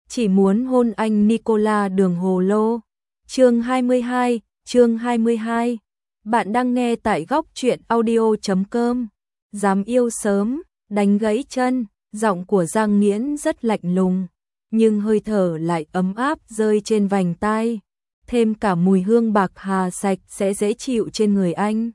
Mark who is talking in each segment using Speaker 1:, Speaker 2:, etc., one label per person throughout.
Speaker 1: chỉ muốn hôn anh Nicola đường hồ lô. Chương 22. Bạn đang nghe tại góc truyện audio.com. Dám yêu sớm, đánh gãy chân, giọng của Giang Nghiễn rất lạnh lùng, nhưng hơi thở lại ấm áp rơi trên vành tai, thêm cả mùi hương bạc hà sạch sẽ dễ chịu trên người anh.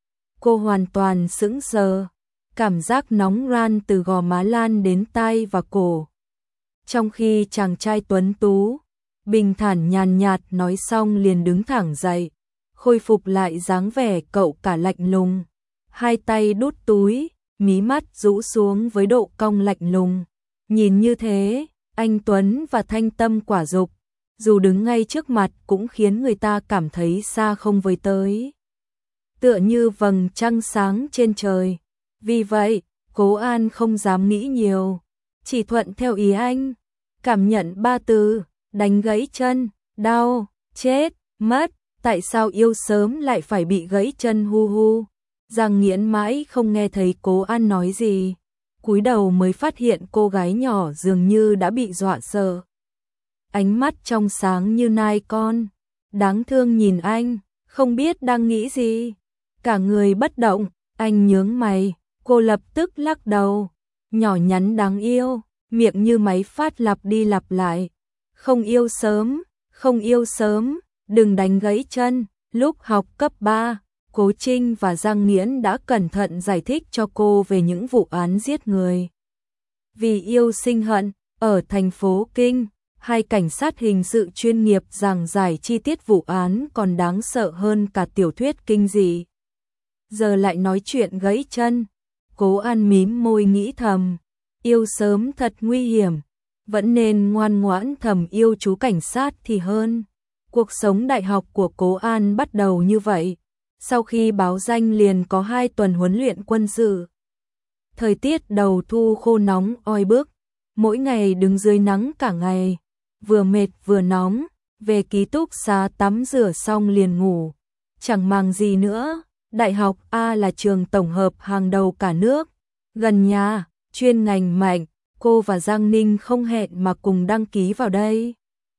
Speaker 1: Cô hoàn toàn sững sờ, cảm giác nóng ran từ gò má lan đến tai và cổ. Trong khi chàng trai tuấn tú, bình thản nhàn nhạt nói xong liền đứng thẳng dậy, khôi phục lại dáng vẻ cậu cả lạnh lùng, hai tay đút túi, mí mắt rũ xuống với độ cong lạnh lùng. Nhìn như thế, anh tuấn và thanh tâm quả dục, dù đứng ngay trước mặt cũng khiến người ta cảm thấy xa không với tới, tựa như vầng trăng sáng trên trời. Vì vậy, Cố An không dám nghĩ nhiều, chỉ thuận theo ý anh, cảm nhận ba từ: đánh gãy chân, đau, chết, mất. Tại sao yêu sớm lại phải bị gãy chân hu hu? Giang Nghiễn mãi không nghe thấy Cố An nói gì, cúi đầu mới phát hiện cô gái nhỏ dường như đã bị dọa sợ. Ánh mắt trong sáng như nai con, đáng thương nhìn anh, không biết đang nghĩ gì. Cả người bất động, anh nhướng mày, cô lập tức lắc đầu, nhỏ nhắn đáng yêu, miệng như máy phát lặp đi lặp lại. Không yêu sớm, không yêu sớm, đừng đánh gãy chân. Lúc học cấp 3, Cố Trinh và Giang Nghiễn đã cẩn thận giải thích cho cô về những vụ án giết người. Vì yêu sinh hận, ở thành phố Kinh, hai cảnh sát hình sự chuyên nghiệp giảng giải chi tiết vụ án còn đáng sợ hơn cả tiểu thuyết kinh dị. Giờ lại nói chuyện gãy chân. Cố An mím môi nghĩ thầm, yêu sớm thật nguy hiểm, vẫn nên ngoan ngoãn thầm yêu chú cảnh sát thì hơn. Cuộc sống đại học của Cố An bắt đầu như vậy. Sau khi báo danh liền có 2 tuần huấn luyện quân sự. Thời tiết đầu thu khô nóng oi bức, mỗi ngày đứng dưới nắng cả ngày, vừa mệt vừa nóng, về ký túc xá tắm rửa xong liền ngủ. Chẳng màng gì nữa, Đại học A là trường tổng hợp hàng đầu cả nước, gần nhà, chuyên ngành mạnh, cô và Giang Ninh không hẹn mà cùng đăng ký vào đây.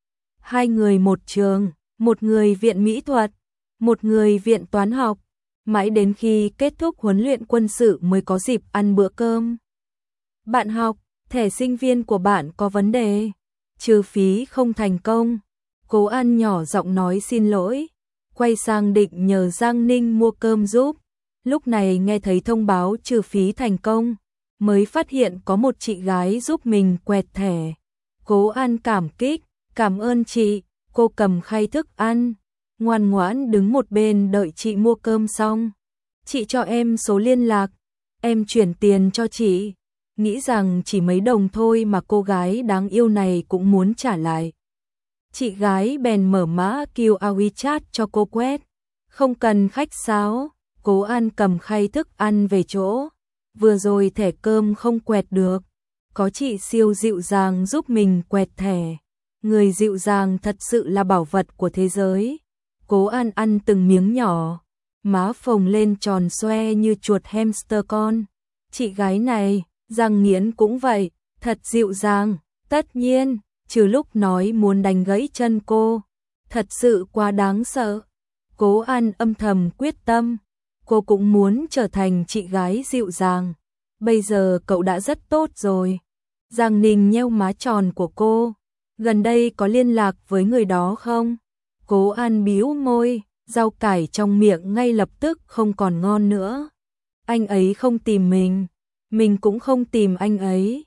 Speaker 1: 2 người một trường, một người viện mỹ thuật, một người viện toán học, mãi đến khi kết thúc huấn luyện quân sự mới có dịp ăn bữa cơm. Bạn học, thẻ sinh viên của bạn có vấn đề, trừ phí không thành công. Cố An nhỏ giọng nói xin lỗi, quay sang định nhờ Giang Ninh mua cơm giúp. Lúc này nghe thấy thông báo trừ phí thành công, mới phát hiện có một chị gái giúp mình quẹt thẻ. Cố An cảm kích, cảm ơn chị. Cô cầm khay thức ăn, ngoan ngoãn đứng một bên đợi chị mua cơm xong. Chị cho em số liên lạc, em chuyển tiền cho chị. Nghĩ rằng chỉ mấy đồng thôi mà cô gái đáng yêu này cũng muốn trả lại. Chị gái bèn mở mã QR WeChat cho cô quét. Không cần khách sáo, Cố An cầm khay thức ăn về chỗ. Vừa rồi thẻ cơm không quẹt được, có chị siêu dịu dàng giúp mình quẹt thẻ. Người dịu dàng thật sự là bảo vật của thế giới. Cố An ăn từng miếng nhỏ, má phồng lên tròn xoe như chuột hamster con. Chị gái này, Giang Nghiễn cũng vậy, thật dịu dàng, tất nhiên, trừ lúc nói muốn đánh gãy chân cô, thật sự quá đáng sợ. Cố An âm thầm quyết tâm, cô cũng muốn trở thành chị gái dịu dàng. Bây giờ cậu đã rất tốt rồi. Giang Ninh nheo má tròn của cô. Gần đây có liên lạc với người đó không? Cố An bĩu môi, rau cải trong miệng ngay lập tức không còn ngon nữa. Anh ấy không tìm mình cũng không tìm anh ấy.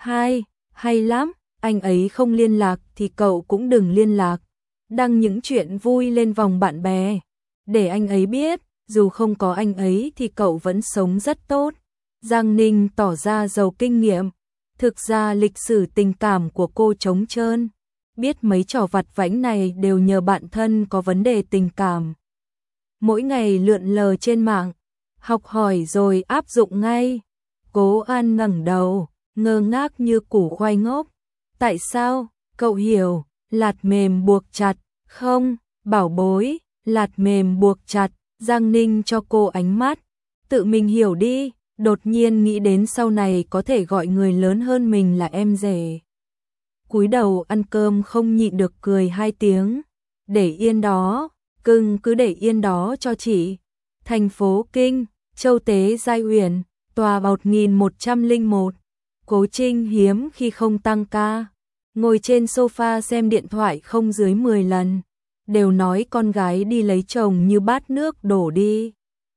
Speaker 1: Hay lắm, anh ấy không liên lạc thì cậu cũng đừng liên lạc. Đăng những chuyện vui lên vòng bạn bè, để anh ấy biết, dù không có anh ấy thì cậu vẫn sống rất tốt. Giang Ninh tỏ ra giàu kinh nghiệm. Thực ra lịch sử tình cảm của cô trống trơn, biết mấy trò vặt vãnh này đều nhờ bạn thân có vấn đề tình cảm. Mỗi ngày lượn lờ trên mạng, học hỏi rồi áp dụng ngay. Cố An ngẩng đầu, ngơ ngác như củ khoai ngốc. Tại sao? Cậu hiểu, lạt mềm buộc chặt, không, bảo bối, lạt mềm buộc chặt. Giang Ninh cho cô ánh mắt, tự mình hiểu đi. Đột nhiên nghĩ đến sau này có thể gọi người lớn hơn mình là em rể. cúi đầu ăn cơm không nhịn được cười 2 tiếng. Để yên đó, cưng cứ để yên đó cho chị. Thành phố Kinh, Châu Tế Giai Uyển, tòa 1101. Cố Trinh hiếm khi không tăng ca, ngồi trên sofa xem điện thoại không dưới 10 lần. Đều nói con gái đi lấy chồng như bát nước đổ đi.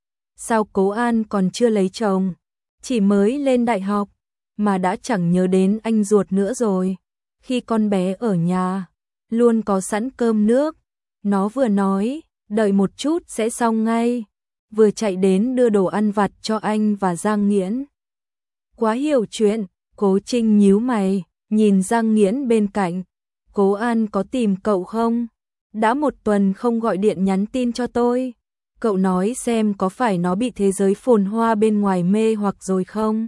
Speaker 1: Sao Cố An còn chưa lấy chồng, chỉ mới lên đại học, mà đã chẳng nhớ đến anh ruột nữa rồi. Khi con bé ở nhà, luôn có sẵn cơm nước. Nó vừa nói, đợi một chút sẽ xong ngay, vừa chạy đến đưa đồ ăn vặt cho anh và Giang Nghiễn. Quá hiểu chuyện, Cố Trinh nhíu mày, nhìn Giang Nghiễn bên cạnh. Cố An có tìm cậu không? Đã 1 tuần không gọi điện nhắn tin cho tôi. Cậu nói xem có phải nó bị thế giới phồn hoa bên ngoài mê hoặc rồi không?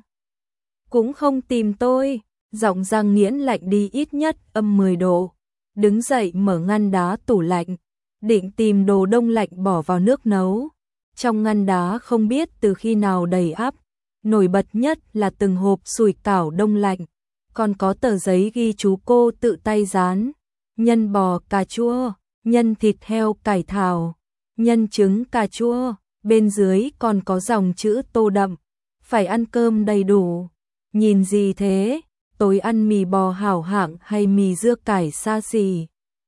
Speaker 1: Cũng không tìm tôi. Giọng Giang Nghiễn lạnh đi ít nhất âm 10 độ. Đứng dậy mở ngăn đá tủ lạnh, định tìm đồ đông lạnh bỏ vào nước nấu. Trong ngăn đá không biết từ khi nào đầy ắp, nổi bật nhất là từng hộp sủi cảo đông lạnh, còn có tờ giấy ghi chú cô tự tay dán. Nhân bò cà chua, nhân thịt heo cải thảo, nhân trứng cà chua, bên dưới còn có dòng chữ tô đậm, phải ăn cơm đầy đủ. Nhìn gì thế? Tối ăn mì bò hảo hạng hay mì dưa cải xa xỉ?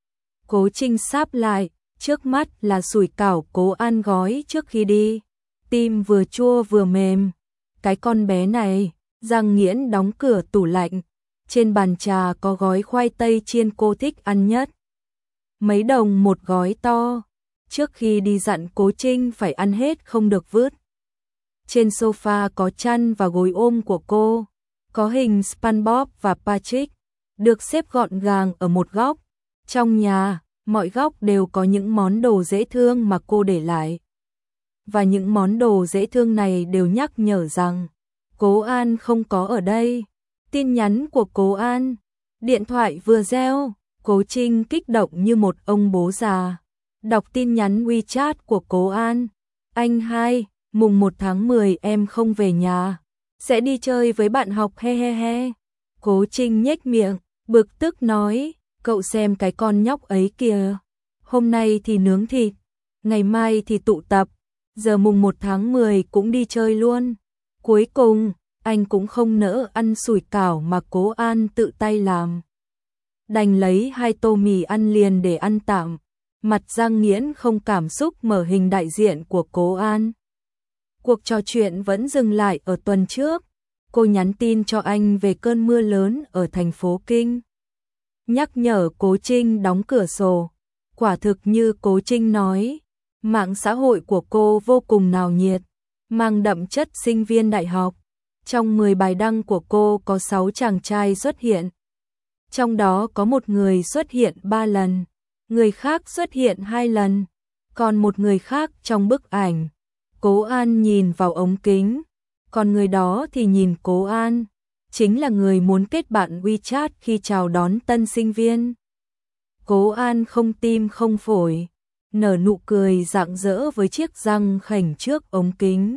Speaker 1: Cố Trinh sáp lại, trước mắt là sủi cảo Cố An gói trước khi đi. Tim vừa chua vừa mềm. Cái con bé này. Giang Nghiễn đóng cửa tủ lạnh. Trên bàn trà có gói khoai tây chiên cô thích ăn nhất. Mấy đồng một gói to. Trước khi đi dặn Cố Trinh phải ăn hết không được vứt. Trên sofa có chăn và gối ôm của cô. Có hình SpongeBob và Patrick, được xếp gọn gàng ở một góc. Trong nhà, mọi góc đều có những món đồ dễ thương mà cô để lại. Và những món đồ dễ thương này đều nhắc nhở rằng Cố An không có ở đây. Tin nhắn của Cố An. Điện thoại vừa reo, Cố Trinh kích động như một ông bố già. Đọc tin nhắn WeChat của Cố An. Anh hai, mùng 1 tháng 10 em không về nhà. Sẽ đi chơi với bạn học he he he. Cố Trinh nhếch miệng, bực tức nói, cậu xem cái con nhóc ấy kìa. Hôm nay thì nướng thịt, ngày mai thì tụ tập, giờ mùng 1 tháng 10 cũng đi chơi luôn. Cuối cùng, anh cũng không nỡ ăn sủi cảo mà Cố An tự tay làm. Đành lấy 2 tô mì ăn liền để ăn tạm. Mặt Giang Nghiễn không cảm xúc mở hình đại diện của Cố An. Cuộc trò chuyện vẫn dừng lại ở tuần trước. Cô nhắn tin cho anh về cơn mưa lớn ở thành phố Kinh. Nhắc nhở Cố Trinh đóng cửa sổ. Quả thực như Cố Trinh nói, mạng xã hội của cô vô cùng náo nhiệt, mang đậm chất sinh viên đại học. Trong 10 bài đăng của cô có 6 chàng trai xuất hiện. Trong đó có một người xuất hiện 3 lần, người khác xuất hiện 2 lần, còn một người khác trong bức ảnh. Cố An nhìn vào ống kính, còn người đó thì nhìn Cố An, chính là người muốn kết bạn WeChat khi chào đón tân sinh viên. Cố An không tim không phổi, nở nụ cười rạng rỡ với chiếc răng khểnh trước ống kính.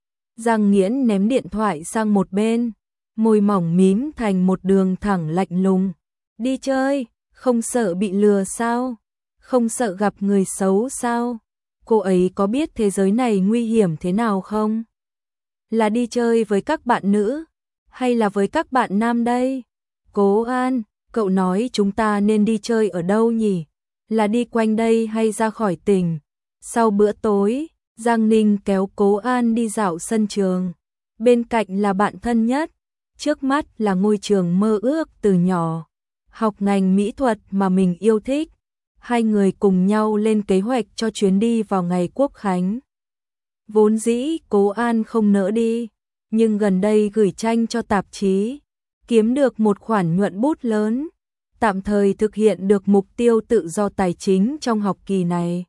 Speaker 1: Giang Nghiễn ném điện thoại sang một bên, môi mỏng mím thành một đường thẳng lạnh lùng. Đi chơi, không sợ bị lừa sao? Không sợ gặp người xấu sao? Cô ấy có biết thế giới này nguy hiểm thế nào không? Là đi chơi với các bạn nữ, hay là với các bạn nam đây? Cố An, cậu nói chúng ta nên đi chơi ở đâu nhỉ? Là đi quanh đây hay ra khỏi tỉnh? Sau bữa tối, Giang Ninh kéo Cố An đi dạo sân trường. Bên cạnh là bạn thân nhất, trước mắt là ngôi trường mơ ước từ nhỏ. Học ngành mỹ thuật mà mình yêu thích. Hai người cùng nhau lên kế hoạch cho chuyến đi vào ngày Quốc khánh. Vốn dĩ Cố An không nỡ đi, nhưng gần đây gửi tranh cho tạp chí, kiếm được một khoản nhuận bút lớn, tạm thời thực hiện được mục tiêu tự do tài chính trong học kỳ này.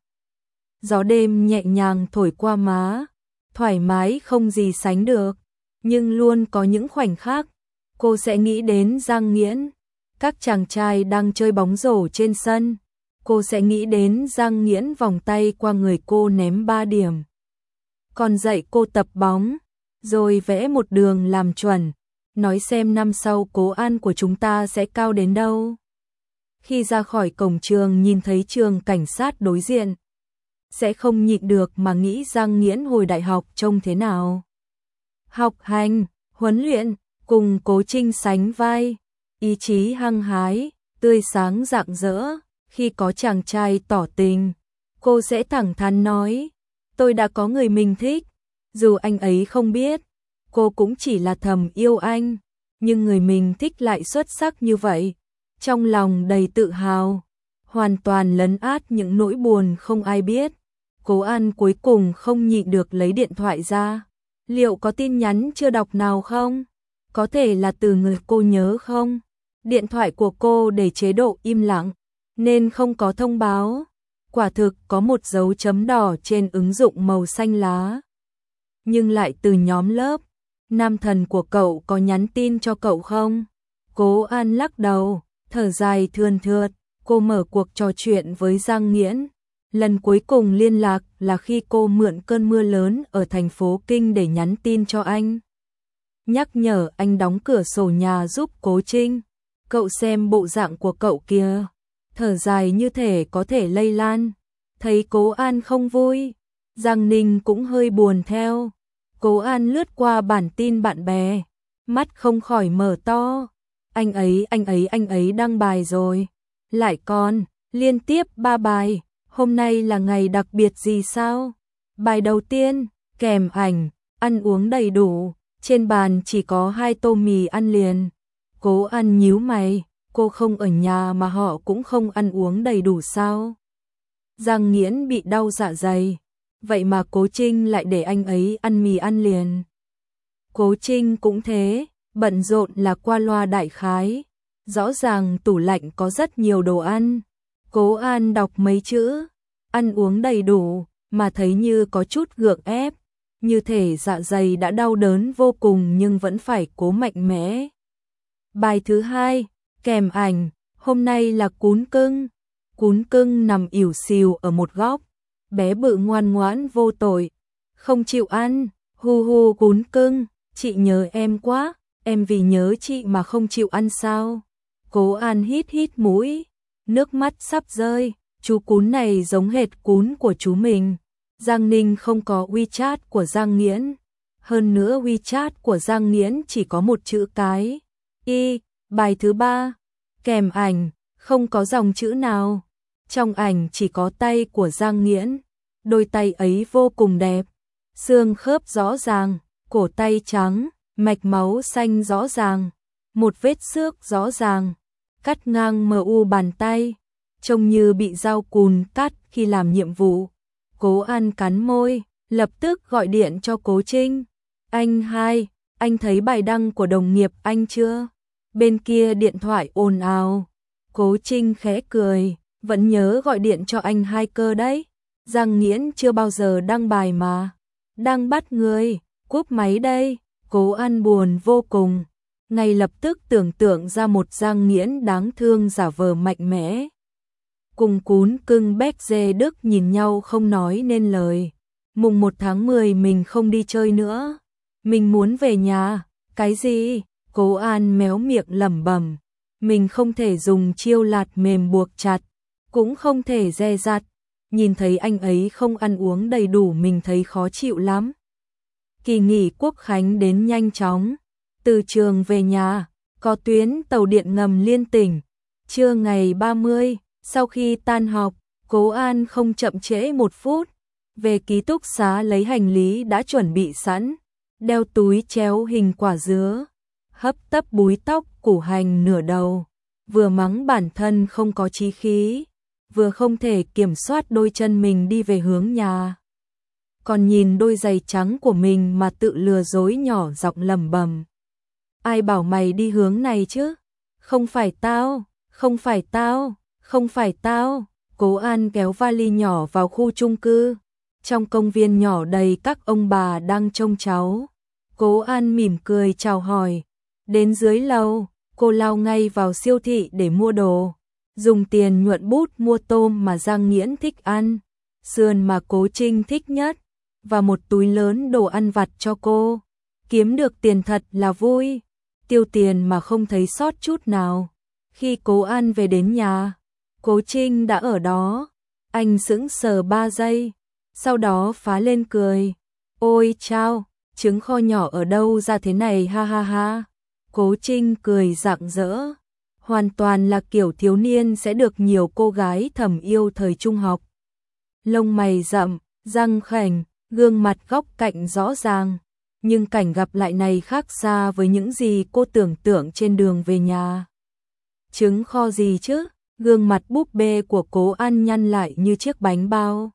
Speaker 1: Gió đêm nhẹ nhàng thổi qua má, thoải mái không gì sánh được, nhưng luôn có những khoảnh khắc cô sẽ nghĩ đến Giang Nghiễn. Các chàng trai đang chơi bóng rổ trên sân, cô sẽ nghĩ đến Giang Nghiễn vòng tay qua người cô ném 3 điểm. Còn dạy cô tập bóng, rồi vẽ một đường làm chuẩn, nói xem năm sau Cố An của chúng ta sẽ cao đến đâu. Khi ra khỏi cổng trường nhìn thấy trường cảnh sát đối diện, sẽ không nhịn được mà nghĩ Giang Nghiễn hồi đại học trông thế nào. Học hành, huấn luyện, cùng Cố Trinh sánh vai, ý chí hăng hái, tươi sáng rạng rỡ. Khi có chàng trai tỏ tình, cô sẽ thẳng thắn nói, tôi đã có người mình thích. Dù anh ấy không biết, cô cũng chỉ là thầm yêu anh, nhưng người mình thích lại xuất sắc như vậy. Trong lòng đầy tự hào, hoàn toàn lấn át những nỗi buồn không ai biết. Cố An cuối cùng không nhịn được lấy điện thoại ra. Liệu có tin nhắn chưa đọc nào không? Có thể là từ người cô nhớ không? Điện thoại của cô để chế độ im lặng, nên không có thông báo. Quả thực có một dấu chấm đỏ trên ứng dụng màu xanh lá. Nhưng lại từ nhóm lớp. Nam thần của cậu có nhắn tin cho cậu không? Cố An lắc đầu, thở dài thườn thượt. Cô mở cuộc trò chuyện với Giang Nghiễn. Lần cuối cùng liên lạc là khi cô mượn cơn mưa lớn ở thành phố Kinh để nhắn tin cho anh, nhắc nhở anh đóng cửa sổ nhà giúp Cố Trinh. Cậu xem bộ dạng của cậu kìa, thở dài như thể có thể lây lan. Thấy Cố An không vui, Giang Ninh cũng hơi buồn theo. Cố An lướt qua bản tin bạn bè, mắt không khỏi mở to. Anh ấy đăng bài rồi. Lại còn, liên tiếp 3 bài. Hôm nay là ngày đặc biệt gì sao? Bài đầu tiên, kèm ảnh, ăn uống đầy đủ. Trên bàn chỉ có 2 tô mì ăn liền. Cố An nhíu mày, cô không ở nhà mà họ cũng không ăn uống đầy đủ sao? Giang Nghiễn bị đau dạ dày, vậy mà Cố Trinh lại để anh ấy ăn mì ăn liền. Cố Trinh cũng thế, bận rộn là qua loa đại khái. Rõ ràng tủ lạnh có rất nhiều đồ ăn. Cố An đọc mấy chữ, ăn uống đầy đủ, mà thấy như có chút gượng ép. Như thể dạ dày đã đau đớn vô cùng nhưng vẫn phải cố mạnh mẽ. Bài thứ 2, kèm ảnh, hôm nay là cún cưng. Cún cưng nằm ỉu xìu ở một góc, bé bự ngoan ngoãn vô tội, không chịu ăn. Hu hu cún cưng, chị nhớ em quá, em vì nhớ chị mà không chịu ăn sao? Cố An hít hít mũi, nước mắt sắp rơi, chú cún này giống hệt cún của chú mình. Giang Ninh không có WeChat của Giang Nghiễn, hơn nữa WeChat của Giang Nghiễn chỉ có một chữ cái y. Bài thứ 3, kèm ảnh, không có dòng chữ nào. Trong ảnh chỉ có tay của Giang Nghiễn, đôi tay ấy vô cùng đẹp, xương khớp rõ ràng, cổ tay trắng, mạch máu xanh rõ ràng, một vết xước rõ ràng, cắt ngang mu bàn tay, trông như bị dao cùn cắt khi làm nhiệm vụ. Cố An cắn môi, lập tức gọi điện cho Cố Trinh. Anh hai, anh thấy bài đăng của đồng nghiệp anh chưa? Bên kia điện thoại ồn ào. Cố Trinh khẽ cười, vẫn nhớ gọi điện cho anh hai cơ đấy. Giang Nghiễn chưa bao giờ đăng bài mà. Đang bắt người, cúp máy đây. Cố An buồn vô cùng, ngay lập tức tưởng tượng ra một Giang Nghiễn đáng thương giả vờ mạnh mẽ. Cùng cún cưng Béc Dê Đức nhìn nhau không nói nên lời. Mùng 1 tháng 10 mình không đi chơi nữa. Mình muốn về nhà. Cái gì? Cố An méo miệng lẩm bẩm. Mình không thể dùng chiêu lạt mềm buộc chặt, cũng không thể dè dặt. Nhìn thấy anh ấy không ăn uống đầy đủ mình thấy khó chịu lắm. Kỳ nghỉ Quốc khánh đến nhanh chóng. Từ trường về nhà, có tuyến tàu điện ngầm liên tỉnh. Trưa ngày 30, sau khi tan học, Cố An không chậm trễ 1 phút. Về ký túc xá lấy hành lý đã chuẩn bị sẵn, đeo túi chéo hình quả dứa, hấp tấp búi tóc củ hành nửa đầu, vừa mắng bản thân không có chí khí, vừa không thể kiểm soát đôi chân mình đi về hướng nhà. Còn nhìn đôi giày trắng của mình mà tự lừa dối nhỏ giọng lẩm bẩm. Ai bảo mày đi hướng này chứ? Không phải tao, không phải tao, không phải tao. Cố An kéo vali nhỏ vào khu chung cư. Trong công viên nhỏ đầy các ông bà đang trông cháu. Cố An mỉm cười chào hỏi. Đến dưới lầu, cô lao ngay vào siêu thị để mua đồ. Dùng tiền nhuận bút mua tôm mà Giang Nghiễn thích ăn, sườn mà Cố Trinh thích nhất, và một túi lớn đồ ăn vặt cho cô. Kiếm được tiền thật là vui. tiêu tiền mà không thấy sót chút nào. Khi Cố An về đến nhà, Cố Trinh đã ở đó. Anh sững sờ 3 giây, sau đó phá lên cười. Ôi chao, trứng kho nhỏ ở đâu ra thế này, ha ha ha. Cố Trinh cười rạng rỡ, hoàn toàn là kiểu thiếu niên sẽ được nhiều cô gái thầm yêu thời trung học. Lông mày rậm, răng khểnh, gương mặt góc cạnh rõ ràng, nhưng cảnh gặp lại này khác xa với những gì cô tưởng tượng trên đường về nhà. Trứng kho gì chứ? Gương mặt búp bê của Cố An nhăn lại như chiếc bánh bao.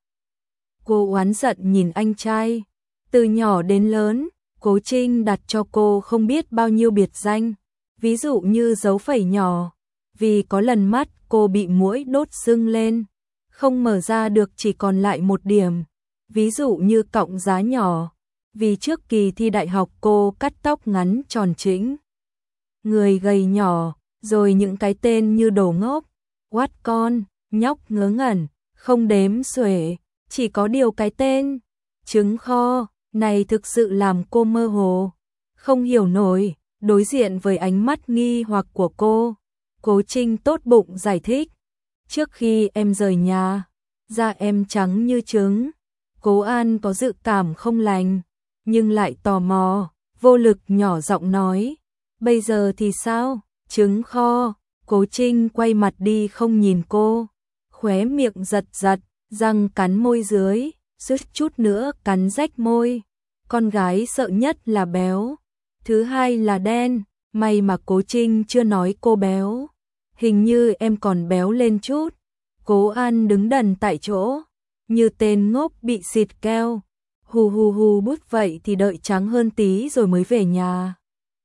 Speaker 1: Cô oán giận nhìn anh trai. Từ nhỏ đến lớn, Cố Trinh đặt cho cô không biết bao nhiêu biệt danh, ví dụ như dấu phẩy nhỏ, vì có lần mắt cô bị muỗi đốt sưng lên, không mở ra được chỉ còn lại 1 điểm, ví dụ như cọng giá nhỏ, vì trước kỳ thi đại học cô cắt tóc ngắn tròn trĩnh. Người gầy nhỏ, rồi những cái tên như đồ ngốc, quát con, nhóc ngớ ngẩn, không đếm xuể, chỉ có điều cái tên trứng kho này thực sự làm cô mơ hồ, không hiểu nổi. Đối diện với ánh mắt nghi hoặc của cô, Cố Trinh tốt bụng giải thích. Trước khi em rời nhà, da em trắng như trứng. Cố An có dự cảm không lành, nhưng lại tò mò, vô lực nhỏ giọng nói. Bây giờ thì sao? Trứng kho. Cố Trinh quay mặt đi không nhìn cô, khóe miệng giật giật, răng cắn môi dưới, suýt chút nữa cắn rách môi. Con gái sợ nhất là béo, thứ hai là đen, may mà Cố Trinh chưa nói cô béo. Hình như em còn béo lên chút. Cố An đứng đần tại chỗ, như tên ngốc bị xịt keo. Hù hù hù bút vậy thì đợi trắng hơn tí rồi mới về nhà.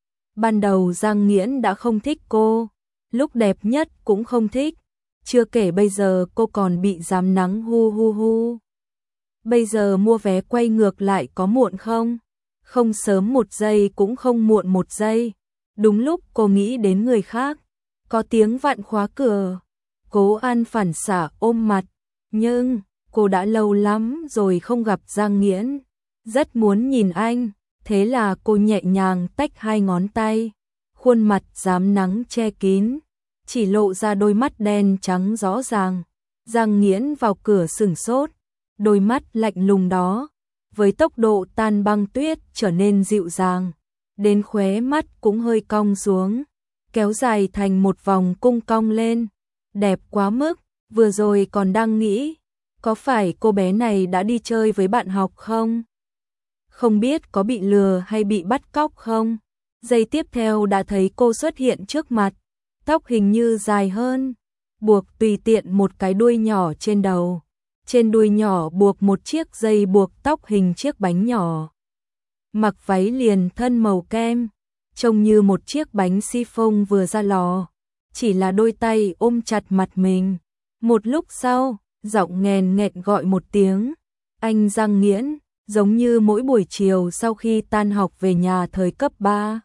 Speaker 1: Ban đầu Giang Nghiễn đã không thích cô, lúc đẹp nhất cũng không thích, chưa kể bây giờ cô còn bị rám nắng hu hu hu. Bây giờ mua vé quay ngược lại có muộn không? Không sớm 1 giây cũng không muộn 1 giây. Đúng lúc cô nghĩ đến người khác, có tiếng vặn khóa cửa. Cố An phản xạ ôm mặt, nhưng cô đã lâu lắm rồi không gặp Giang Nghiễn, rất muốn nhìn anh, thế là cô nhẹ nhàng tách 2 ngón tay, khuôn mặt rám nắng che kín, chỉ lộ ra đôi mắt đen trắng rõ ràng. Giang Nghiễn vào cửa sửng sốt, đôi mắt lạnh lùng đó, với tốc độ tan băng tuyết trở nên dịu dàng, đến khóe mắt cũng hơi cong xuống, kéo dài thành một vòng cung cong lên, đẹp quá mức. Vừa rồi còn đang nghĩ, có phải cô bé này đã đi chơi với bạn học không? Không biết có bị lừa hay bị bắt cóc không? Giây tiếp theo đã thấy cô xuất hiện trước mặt, tóc hình như dài hơn, buộc tùy tiện một cái đuôi nhỏ trên đầu. Trên đuôi nhỏ buộc một chiếc dây buộc tóc hình chiếc bánh nhỏ. Mặc váy liền thân màu kem, trông như một chiếc bánh chiffon vừa ra lò, chỉ là đôi tay ôm chặt mặt mình. Một lúc sau, giọng nghèn nghẹn gọi một tiếng, anh Giang Nghiễn, giống như mỗi buổi chiều sau khi tan học về nhà thời cấp 3.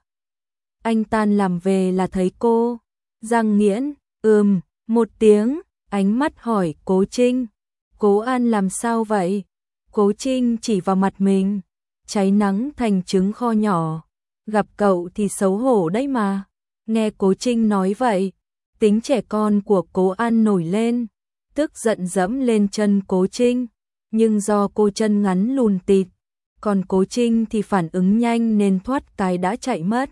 Speaker 1: Anh tan làm về là thấy cô. Giang Nghiễn, một tiếng, ánh mắt hỏi Cố Trinh. Cố An làm sao vậy? Cố Trinh chỉ vào mặt mình, cháy nắng thành trứng kho nhỏ. Gặp cậu thì xấu hổ đấy mà. Nghe Cố Trinh nói vậy, tính trẻ con của Cố An nổi lên, tức giận dẫm lên chân Cố Trinh, nhưng do cô chân ngắn lùn tịt, còn Cố Trinh thì phản ứng nhanh nên thoát cái đã chạy mất.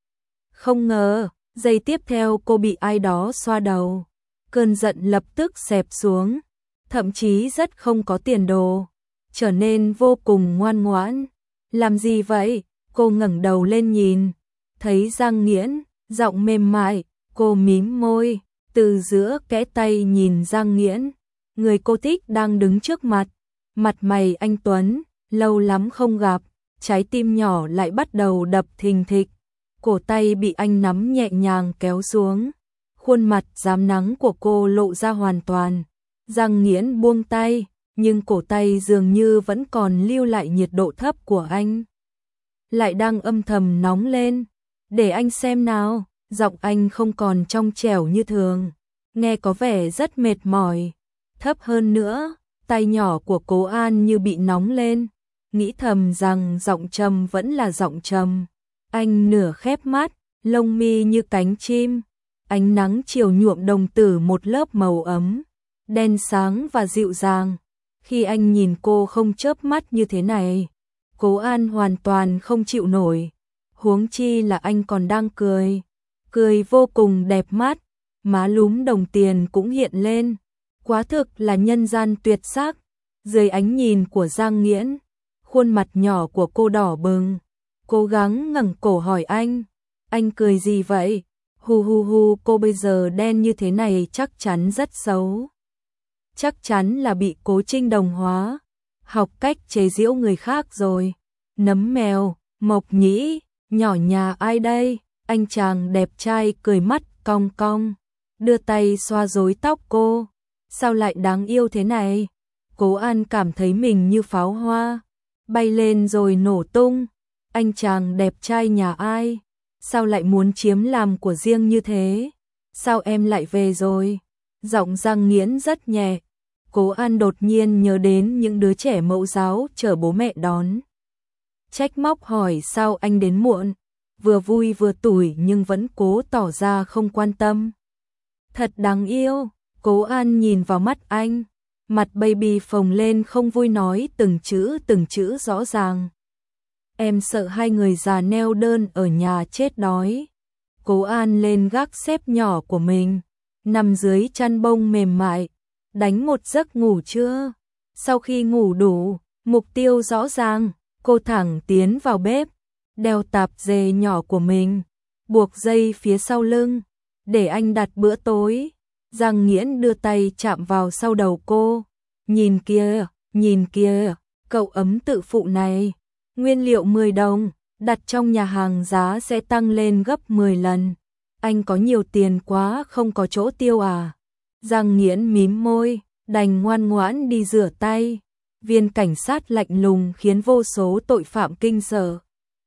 Speaker 1: Không ngờ, giây tiếp theo cô bị ai đó xoa đầu, cơn giận lập tức xẹp xuống, thậm chí rất không có tiền đồ, trở nên vô cùng ngoan ngoãn. Làm gì vậy? Cô ngẩng đầu lên nhìn, thấy Giang Nghiễn, giọng mềm mại, cô mím môi, từ giữa kẽ tay nhìn Giang Nghiễn, người cô thích đang đứng trước mặt, mặt mày anh tuấn, lâu lắm không gặp, trái tim nhỏ lại bắt đầu đập thình thịch, cổ tay bị anh nắm nhẹ nhàng kéo xuống, khuôn mặt rám nắng của cô lộ ra hoàn toàn. Giang Nghiễn buông tay, nhưng cổ tay dường như vẫn còn lưu lại nhiệt độ thấp của anh, lại đang âm thầm nóng lên. Để anh xem nào. Giọng anh không còn trong trẻo như thường, nghe có vẻ rất mệt mỏi. Thấp hơn nữa, tay nhỏ của Cố An như bị nóng lên, nghĩ thầm rằng giọng trầm vẫn là giọng trầm. Anh nửa khép mắt, lông mi như cánh chim, ánh nắng chiều nhuộm đồng tử một lớp màu ấm, đen sáng và dịu dàng. Khi anh nhìn cô không chớp mắt như thế này, Cố An hoàn toàn không chịu nổi, huống chi là anh còn đang cười, cười vô cùng đẹp mắt, má lúm đồng tiền cũng hiện lên, quá thực là nhân gian tuyệt sắc. Dưới ánh nhìn của Giang Nghiễn, khuôn mặt nhỏ của cô đỏ bừng, cố gắng ngẩng cổ hỏi anh cười gì vậy? Hu hu hu, cô bây giờ đen như thế này chắc chắn rất xấu. Chắc chắn là bị Cố Trinh đồng hóa, học cách chế giễu người khác rồi. Nấm mèo, Mộc Nhĩ, nhỏ nhà ai đây? Anh chàng đẹp trai cười mắt cong cong, đưa tay xoa rối tóc cô. Sao lại đáng yêu thế này? Cố An cảm thấy mình như pháo hoa, bay lên rồi nổ tung. Anh chàng đẹp trai nhà ai? Sao lại muốn chiếm làm của riêng như thế? Sao em lại về rồi? Giọng Giang Nghiễn rất nhẹ. Cố An đột nhiên nhớ đến những đứa trẻ mẫu giáo chờ bố mẹ đón. Trách móc hỏi sao anh đến muộn, vừa vui vừa tủi nhưng vẫn cố tỏ ra không quan tâm. Thật đáng yêu. Cố An nhìn vào mắt anh, mặt baby phồng lên không vui nói từng chữ rõ ràng. Em sợ hai người già neo đơn ở nhà chết đói. Cố An lên gác xếp nhỏ của mình, nằm dưới chăn bông mềm mại, đánh một giấc ngủ chưa? Sau khi ngủ đủ, mục tiêu rõ ràng, cô thẳng tiến vào bếp, đeo tạp dề nhỏ của mình, buộc dây phía sau lưng, để anh đặt bữa tối. Giang Nghiễn đưa tay chạm vào sau đầu cô. Nhìn kìa, cậu ấm tự phụ này. Nguyên liệu 10 đồng, đặt trong nhà hàng giá sẽ tăng lên gấp 10 lần. Anh có nhiều tiền quá không có chỗ tiêu à? Giang Nghiễn mím môi, đành ngoan ngoãn đi rửa tay. Viên cảnh sát lạnh lùng khiến vô số tội phạm kinh sợ.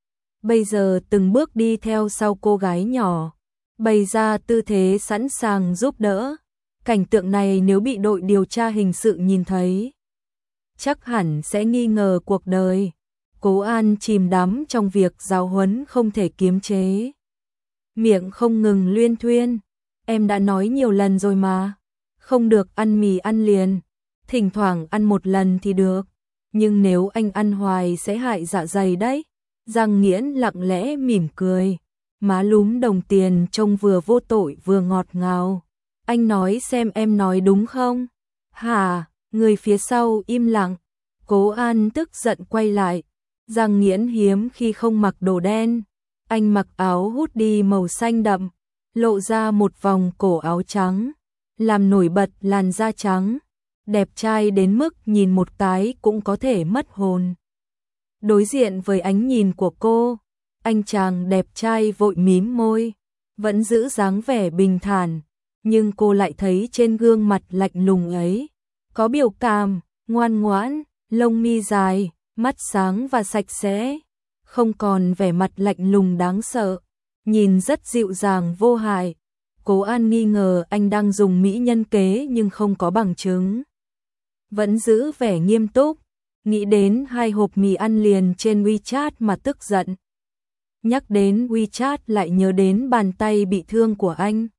Speaker 1: Bây giờ từng bước đi theo sau cô gái nhỏ, bày ra tư thế sẵn sàng giúp đỡ. Cảnh tượng này nếu bị đội điều tra hình sự nhìn thấy, chắc hẳn sẽ nghi ngờ cuộc đời. Cố An chìm đắm trong việc giáo huấn không thể kiềm chế, miệng không ngừng luyên thuyên. Em đã nói nhiều lần rồi mà, không được ăn mì ăn liền, thỉnh thoảng ăn một lần thì được, nhưng nếu anh ăn hoài sẽ hại dạ dày đấy. Giang Nghiễn lặng lẽ mỉm cười, má lúm đồng tiền trông vừa vô tội vừa ngọt ngào. Anh nói xem em nói đúng không? Hả? Người phía sau im lặng. Cố An tức giận quay lại. Giang Nghiễn hiếm khi không mặc đồ đen. Anh mặc áo hoodie màu xanh đậm, lộ ra một vòng cổ áo trắng, làm nổi bật làn da trắng. Đẹp trai đến mức nhìn một cái cũng có thể mất hồn. Đối diện với ánh nhìn của cô, anh chàng đẹp trai vội mím môi, vẫn giữ dáng vẻ bình thản. Nhưng cô lại thấy trên gương mặt lạnh lùng ấy có biểu cảm ngoan ngoãn, lông mi dài, mắt sáng và sạch sẽ, không còn vẻ mặt lạnh lùng đáng sợ, nhìn rất dịu dàng vô hại. Cố An nghi ngờ anh đang dùng mỹ nhân kế nhưng không có bằng chứng, vẫn giữ vẻ nghiêm túc, nghĩ đến 2 hộp mì ăn liền trên WeChat mà tức giận. Nhắc đến WeChat lại nhớ đến bàn tay bị thương của anh.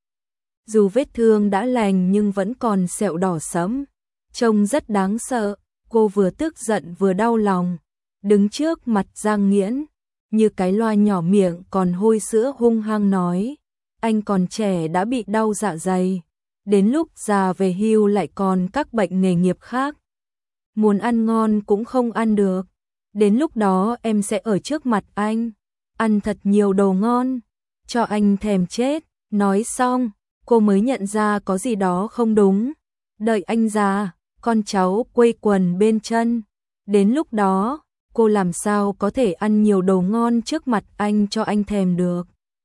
Speaker 1: Dù vết thương đã lành nhưng vẫn còn sẹo đỏ sẫm, trông rất đáng sợ. Cô vừa tức giận vừa đau lòng, đứng trước mặt Giang Nghiễn, như cái loa nhỏ miệng còn hôi sữa hung hăng nói, anh còn trẻ đã bị đau dạ dày, đến lúc già về hưu lại còn các bệnh nghề nghiệp khác. Muốn ăn ngon cũng không ăn được, đến lúc đó em sẽ ở trước mặt anh, ăn thật nhiều đồ ngon, cho anh thèm chết. Nói xong, cô mới nhận ra có gì đó không đúng. Đợi anh già, con cháu quây quần bên chân. Đến lúc đó, cô làm sao có thể ăn nhiều đồ ngon trước mặt anh cho anh thèm được.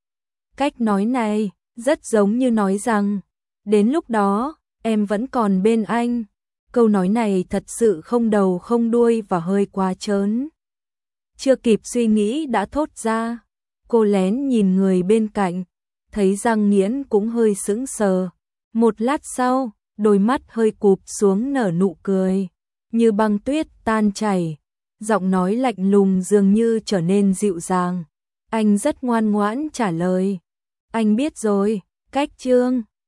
Speaker 1: Cách nói này, rất giống như nói rằng, đến lúc đó, em vẫn còn bên anh. Câu nói này thật sự không đầu không đuôi và hơi quá trớn. Chưa kịp suy nghĩ đã thốt ra, cô lén nhìn người bên cạnh, thấy Giang Nghiễn cũng hơi sững sờ. Một lát sau, đôi mắt hơi cụp xuống nở nụ cười, như băng tuyết tan chảy, giọng nói lạnh lùng dường như trở nên dịu dàng. Anh rất ngoan ngoãn trả lời, Anh biết rồi, cách Trương